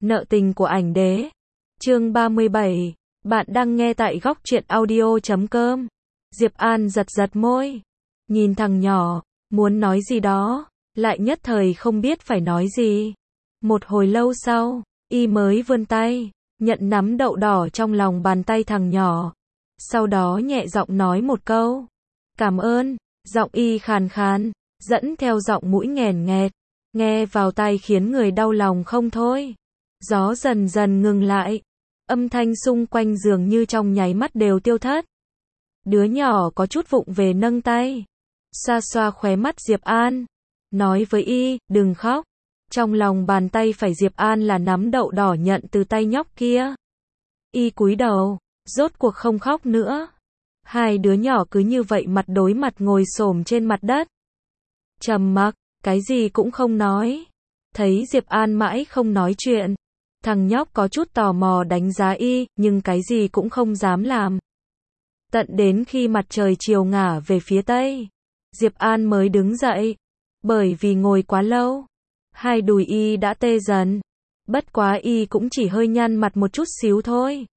Nợ tình của ảnh đế. Chương 37. Bạn đang nghe tại góc truyện audio.com. Diệp An giật giật môi. Nhìn thằng nhỏ, muốn nói gì đó, lại nhất thời không biết phải nói gì. Một hồi lâu sau, y mới vươn tay, nhận nắm đậu đỏ trong lòng bàn tay thằng nhỏ. Sau đó nhẹ giọng nói một câu. Cảm ơn, giọng y khàn khàn, dẫn theo giọng mũi nghèn nghẹt. Nghe vào tai khiến người đau lòng không thôi. Gió dần dần ngừng lại. Âm thanh xung quanh dường như trong nháy mắt đều tiêu thất. Đứa nhỏ có chút vụng về nâng tay. Xoa xoa khóe mắt Diệp An. Nói với y, đừng khóc. Trong lòng bàn tay phải Diệp An là nắm đậu đỏ nhận từ tay nhóc kia. Y cúi đầu, rốt cuộc không khóc nữa. Hai đứa nhỏ cứ như vậy mặt đối mặt ngồi xổm trên mặt đất. Trầm mặc, cái gì cũng không nói. Thấy Diệp An mãi không nói chuyện. Thằng nhóc có chút tò mò đánh giá y, nhưng cái gì cũng không dám làm. Tận đến khi mặt trời chiều ngả về phía tây, Diệp An mới đứng dậy. Bởi vì ngồi quá lâu, hai đùi y đã tê dần. Bất quá y cũng chỉ hơi nhăn mặt một chút xíu thôi.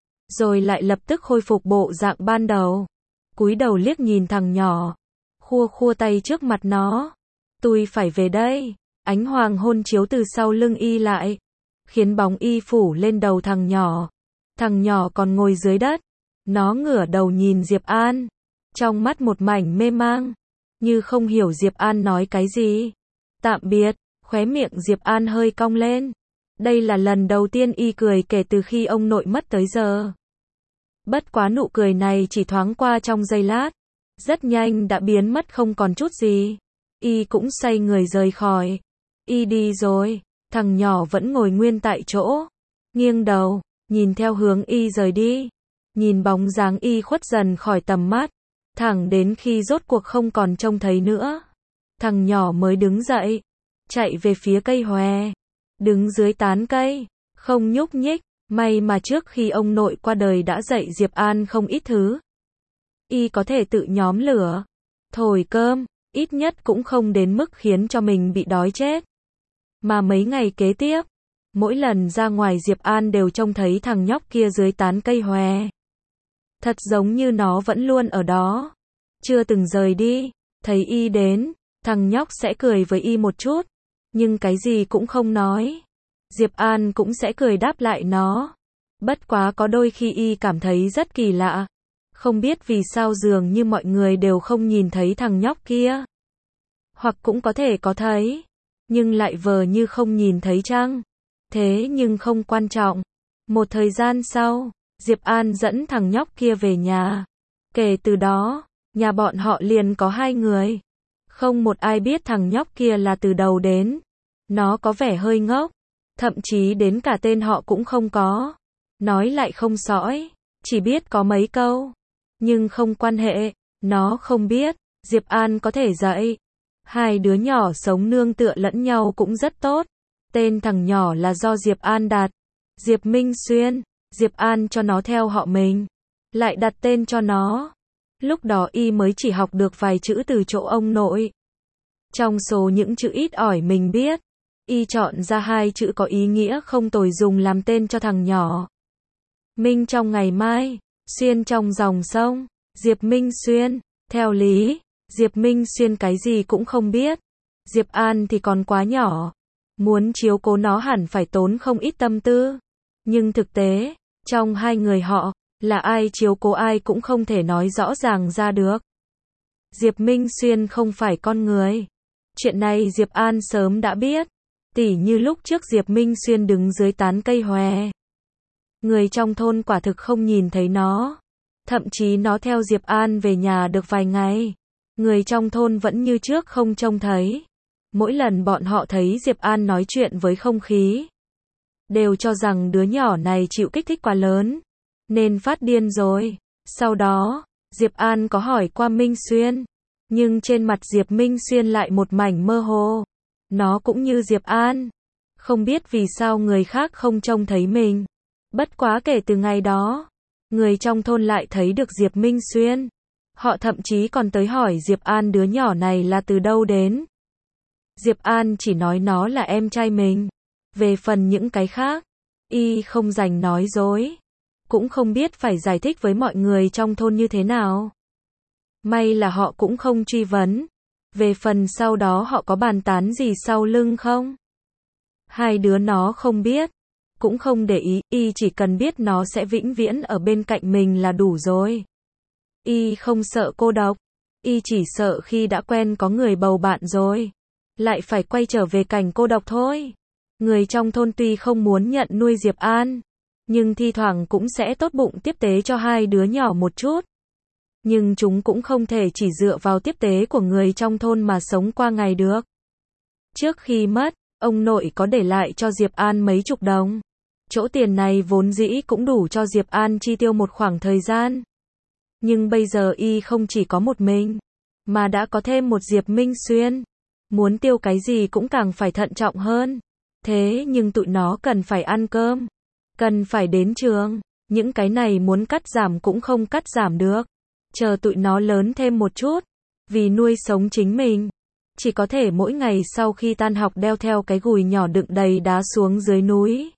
Rồi lại lập tức khôi phục bộ dạng ban đầu. Cúi đầu liếc nhìn thằng nhỏ. Khua khua tay trước mặt nó. Tôi phải về đây. Ánh hoàng hôn chiếu từ sau lưng y lại. Khiến bóng y phủ lên đầu thằng nhỏ. Thằng nhỏ còn ngồi dưới đất. Nó ngửa đầu nhìn Diệp An. Trong mắt một mảnh mê mang. Như không hiểu Diệp An nói cái gì. Tạm biệt. Khóe miệng Diệp An hơi cong lên. Đây là lần đầu tiên y cười kể từ khi ông nội mất tới giờ. Bất quá nụ cười này chỉ thoáng qua trong giây lát. Rất nhanh đã biến mất không còn chút gì. Y cũng xoay người rời khỏi. Y đi rồi. Thằng nhỏ vẫn ngồi nguyên tại chỗ. Nghiêng đầu, nhìn theo hướng y rời đi. Nhìn bóng dáng y khuất dần khỏi tầm mắt. Thẳng đến khi rốt cuộc không còn trông thấy nữa. Thằng nhỏ mới đứng dậy. Chạy về phía cây hòe. Đứng dưới tán cây. Không nhúc nhích. May mà trước khi ông nội qua đời đã dạy Diệp An không ít thứ. Y có thể tự nhóm lửa. Thổi cơm. Ít nhất cũng không đến mức khiến cho mình bị đói chết. Mà mấy ngày kế tiếp, mỗi lần ra ngoài Diệp An đều trông thấy thằng nhóc kia dưới tán cây hòe. Thật giống như nó vẫn luôn ở đó. Chưa từng rời đi. Thấy y đến, thằng nhóc sẽ cười với y một chút. Nhưng cái gì cũng không nói. Diệp An cũng sẽ cười đáp lại nó. Bất quá có đôi khi y cảm thấy rất kỳ lạ. Không biết vì sao dường như mọi người đều không nhìn thấy thằng nhóc kia. Hoặc cũng có thể có thấy. Nhưng lại vờ như không nhìn thấy chăng? Thế nhưng không quan trọng. Một thời gian sau, Diệp An dẫn thằng nhóc kia về nhà. Kể từ đó, nhà bọn họ liền có hai người. Không một ai biết thằng nhóc kia là từ đầu đến. Nó có vẻ hơi ngốc. Thậm chí đến cả tên họ cũng không có. Nói lại không sõi. Chỉ biết có mấy câu. Nhưng không quan hệ. Nó không biết. Diệp An có thể dạy. Hai đứa nhỏ sống nương tựa lẫn nhau cũng rất tốt. Tên thằng nhỏ là do Diệp An đặt. Diệp Minh Xuyên. Diệp An cho nó theo họ mình. Lại đặt tên cho nó. Lúc đó y mới chỉ học được vài chữ từ chỗ ông nội. Trong số những chữ ít ỏi mình biết, y chọn ra hai chữ có ý nghĩa không tồi dùng làm tên cho thằng nhỏ. Minh trong ngày mai, Xuyên trong dòng sông. Diệp Minh Xuyên. Theo lý, Diệp Minh Xuyên cái gì cũng không biết. Diệp An thì còn quá nhỏ. Muốn chiếu cố nó hẳn phải tốn không ít tâm tư. Nhưng thực tế, trong hai người họ, là ai chiếu cố ai cũng không thể nói rõ ràng ra được. Diệp Minh Xuyên không phải con người. Chuyện này Diệp An sớm đã biết. Tỉ như lúc trước Diệp Minh Xuyên đứng dưới tán cây hòe. Người trong thôn quả thực không nhìn thấy nó. Thậm chí nó theo Diệp An về nhà được vài ngày. Người trong thôn vẫn như trước không trông thấy. Mỗi lần bọn họ thấy Diệp An nói chuyện với không khí, đều cho rằng đứa nhỏ này chịu kích thích quá lớn, nên phát điên rồi. Sau đó, Diệp An có hỏi qua Minh Xuyên. Nhưng trên mặt Diệp Minh Xuyên lại một mảnh mơ hồ. Nó cũng như Diệp An. Không biết vì sao người khác không trông thấy mình. Bất quá kể từ ngày đó, người trong thôn lại thấy được Diệp Minh Xuyên. Họ thậm chí còn tới hỏi Diệp An đứa nhỏ này là từ đâu đến. Diệp An chỉ nói nó là em trai mình. Về phần những cái khác, y không rảnh nói dối, cũng không biết phải giải thích với mọi người trong thôn như thế nào. May là họ cũng không truy vấn. Về phần sau đó họ có bàn tán gì sau lưng không? Hai đứa nó không biết, cũng không để ý, y chỉ cần biết nó sẽ vĩnh viễn ở bên cạnh mình là đủ rồi. Y không sợ cô độc, y chỉ sợ khi đã quen có người bầu bạn rồi, lại phải quay trở về cảnh cô độc thôi. Người trong thôn tuy không muốn nhận nuôi Diệp An, nhưng thi thoảng cũng sẽ tốt bụng tiếp tế cho hai đứa nhỏ một chút. Nhưng chúng cũng không thể chỉ dựa vào tiếp tế của người trong thôn mà sống qua ngày được. Trước khi mất, ông nội có để lại cho Diệp An mấy chục đồng. Chỗ tiền này vốn dĩ cũng đủ cho Diệp An chi tiêu một khoảng thời gian. Nhưng bây giờ y không chỉ có một mình, mà đã có thêm một Diệp Minh Xuyên. Muốn tiêu cái gì cũng càng phải thận trọng hơn. Thế nhưng tụi nó cần phải ăn cơm, cần phải đến trường. Những cái này muốn cắt giảm cũng không cắt giảm được. Chờ tụi nó lớn thêm một chút, vì nuôi sống chính mình, chỉ có thể mỗi ngày sau khi tan học đeo theo cái gùi nhỏ đựng đầy đá xuống dưới núi,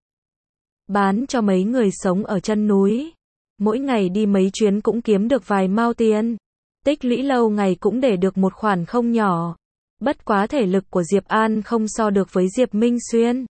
bán cho mấy người sống ở chân núi. Mỗi ngày đi mấy chuyến cũng kiếm được vài mao tiền, tích lũy lâu ngày cũng để được một khoản không nhỏ. Bất quá thể lực của Diệp An không so được với Diệp Minh Xuyên.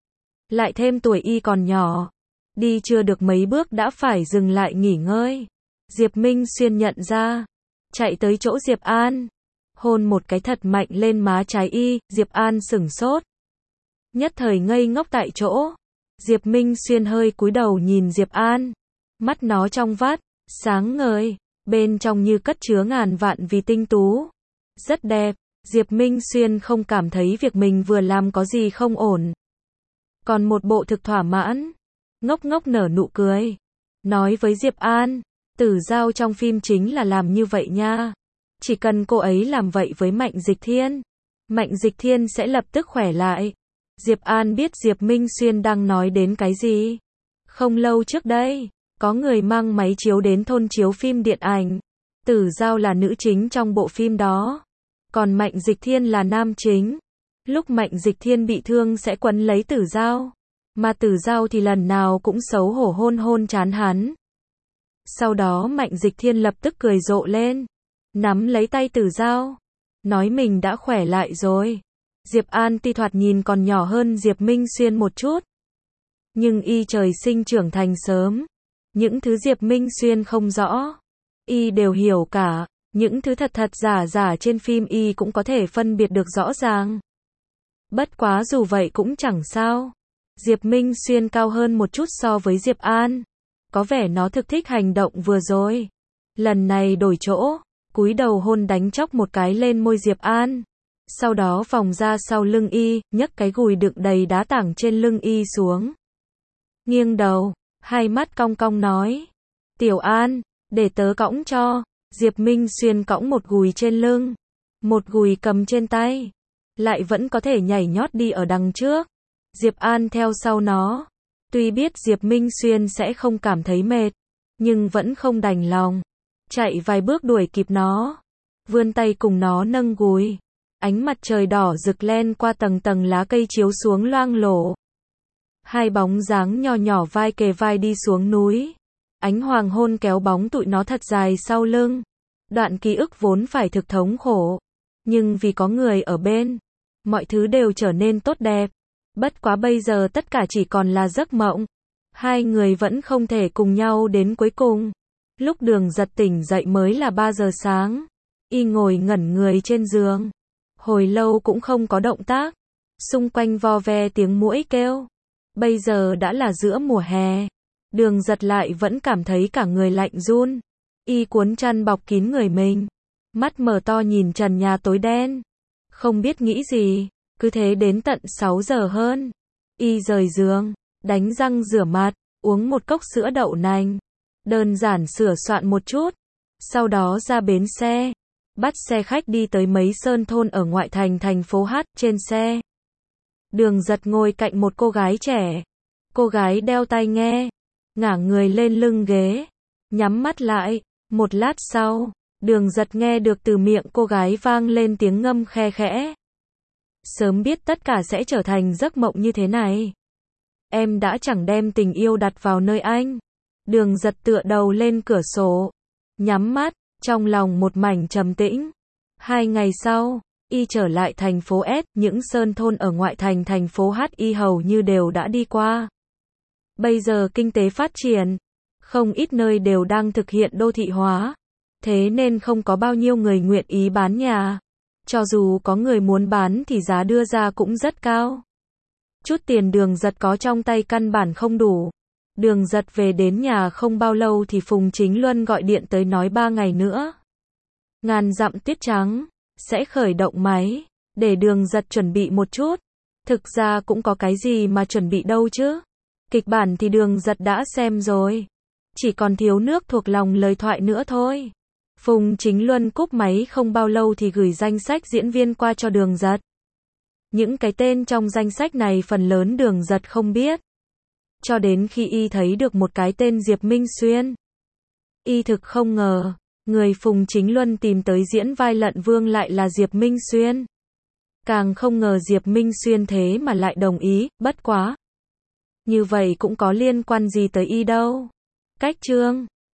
Lại thêm tuổi y còn nhỏ, đi chưa được mấy bước đã phải dừng lại nghỉ ngơi. Diệp Minh Xuyên nhận ra, chạy tới chỗ Diệp An, hôn một cái thật mạnh lên má trái y. Diệp An sửng sốt, nhất thời ngây ngốc tại chỗ. Diệp Minh Xuyên hơi cúi đầu nhìn Diệp An, mắt nó trong vắt, sáng ngời, bên trong như cất chứa ngàn vạn vì tinh tú. Rất đẹp. Diệp Minh Xuyên không cảm thấy việc mình vừa làm có gì không ổn, còn một bộ thực thỏa mãn, ngốc ngốc nở nụ cười, nói với Diệp An, Tử Giao trong phim chính là làm như vậy nha. Chỉ cần cô ấy làm vậy với Mạnh Dịch Thiên, Mạnh Dịch Thiên sẽ lập tức khỏe lại. Diệp An biết Diệp Minh Xuyên đang nói đến cái gì. Không lâu trước đây, có người mang máy chiếu đến thôn chiếu phim điện ảnh. Tử Giao là nữ chính trong bộ phim đó, còn Mạnh Dịch Thiên là nam chính. Lúc Mạnh Dịch Thiên bị thương sẽ quấn lấy Tử Giao, mà Tử Giao thì lần nào cũng xấu hổ hôn hôn trán hắn. Sau đó Mạnh Dịch Thiên lập tức cười rộ lên, nắm lấy tay Tử Giao, nói mình đã khỏe lại rồi. Diệp An tuy thoạt nhìn còn nhỏ hơn Diệp Minh Xuyên một chút, nhưng y trời sinh trưởng thành sớm. Những thứ Diệp Minh Xuyên không rõ, y đều hiểu cả. Những thứ thật thật giả giả trên phim y cũng có thể phân biệt được rõ ràng. Bất quá dù vậy cũng chẳng sao. Diệp Minh Xuyên cao hơn một chút so với Diệp An. Có vẻ nó thực thích hành động vừa rồi. Lần này đổi chỗ, cúi đầu hôn đánh chóc một cái lên môi Diệp An. Sau đó vòng ra sau lưng y, nhấc cái gùi đựng đầy đá tảng trên lưng y xuống. Nghiêng đầu, hai mắt cong cong nói, Tiểu An, để tớ cõng cho. Diệp Minh Xuyên cõng một gùi trên lưng, một gùi cầm trên tay, lại vẫn có thể nhảy nhót đi ở đằng trước. Diệp An theo sau nó. Tuy biết Diệp Minh Xuyên sẽ không cảm thấy mệt, nhưng vẫn không đành lòng. Chạy vài bước đuổi kịp nó, vươn tay cùng nó nâng gùi. Ánh mặt trời đỏ rực len qua tầng tầng lá cây chiếu xuống loang lổ. Hai bóng dáng nhỏ nhỏ vai kề vai đi xuống núi. Ánh hoàng hôn kéo bóng tụi nó thật dài sau lưng. Đoạn ký ức vốn phải thực thống khổ, nhưng vì có người ở bên, mọi thứ đều trở nên tốt đẹp. Bất quá bây giờ tất cả chỉ còn là giấc mộng. Hai người vẫn không thể cùng nhau đến cuối cùng. Lúc Đường Giật tỉnh dậy mới là 3 giờ sáng. Y ngồi ngẩn người trên giường, hồi lâu cũng không có động tác. Xung quanh vo ve tiếng muỗi kêu. Bây giờ đã là giữa mùa hè. Đường Giật lại vẫn cảm thấy cả người lạnh run. Y cuốn chăn bọc kín người mình, mắt mở to nhìn trần nhà tối đen, không biết nghĩ gì. Cứ thế đến tận 6 giờ hơn, y rời giường, đánh răng rửa mặt, uống một cốc sữa đậu nành, đơn giản sửa soạn một chút, sau đó ra bến xe, bắt xe khách đi tới mấy sơn thôn ở ngoại thành thành phố H. Trên xe, Đường Giật ngồi cạnh một cô gái trẻ. Cô gái đeo tai nghe, ngả người lên lưng ghế, nhắm mắt lại. Một lát sau, Đường Giật nghe được từ miệng cô gái vang lên tiếng ngâm khe khẽ. Sớm biết tất cả sẽ trở thành giấc mộng như thế này. em đã chẳng đem tình yêu đặt vào nơi anh. Đường Giật tựa đầu lên cửa sổ, nhắm mắt, trong lòng một mảnh trầm tĩnh. 2 ngày sau, y trở lại thành phố S, những sơn thôn ở ngoại thành thành phố H y hầu như đều đã đi qua. Bây giờ kinh tế phát triển, không ít nơi đều đang thực hiện đô thị hóa, thế nên không có bao nhiêu người nguyện ý bán nhà. Cho dù có người muốn bán thì giá đưa ra cũng rất cao. Chút tiền Đường Giật có trong tay căn bản không đủ. Đường Giật về đến nhà không bao lâu thì Phùng Chính Luân gọi điện tới nói 3 ngày nữa. Ngàn dặm tuyết trắng, sẽ khởi động máy, để Đường Giật chuẩn bị một chút. Thực ra cũng có cái gì mà chuẩn bị đâu chứ. Kịch bản thì Đường Giật đã xem rồi. Chỉ còn thiếu nước thuộc lòng lời thoại nữa thôi. Phùng Chính Luân cúp máy không bao lâu thì gửi danh sách diễn viên qua cho Đường Giật. Những cái tên trong danh sách này phần lớn Đường Giật không biết. Cho đến khi y thấy được một cái tên Diệp Minh Xuyên. Y thực không ngờ, người Phùng Chính Luân tìm tới diễn vai Lận Vương lại là Diệp Minh Xuyên. Càng không ngờ Diệp Minh Xuyên thế mà lại đồng ý, bất quá. Như vậy cũng có liên quan gì tới y đâu. Cách chương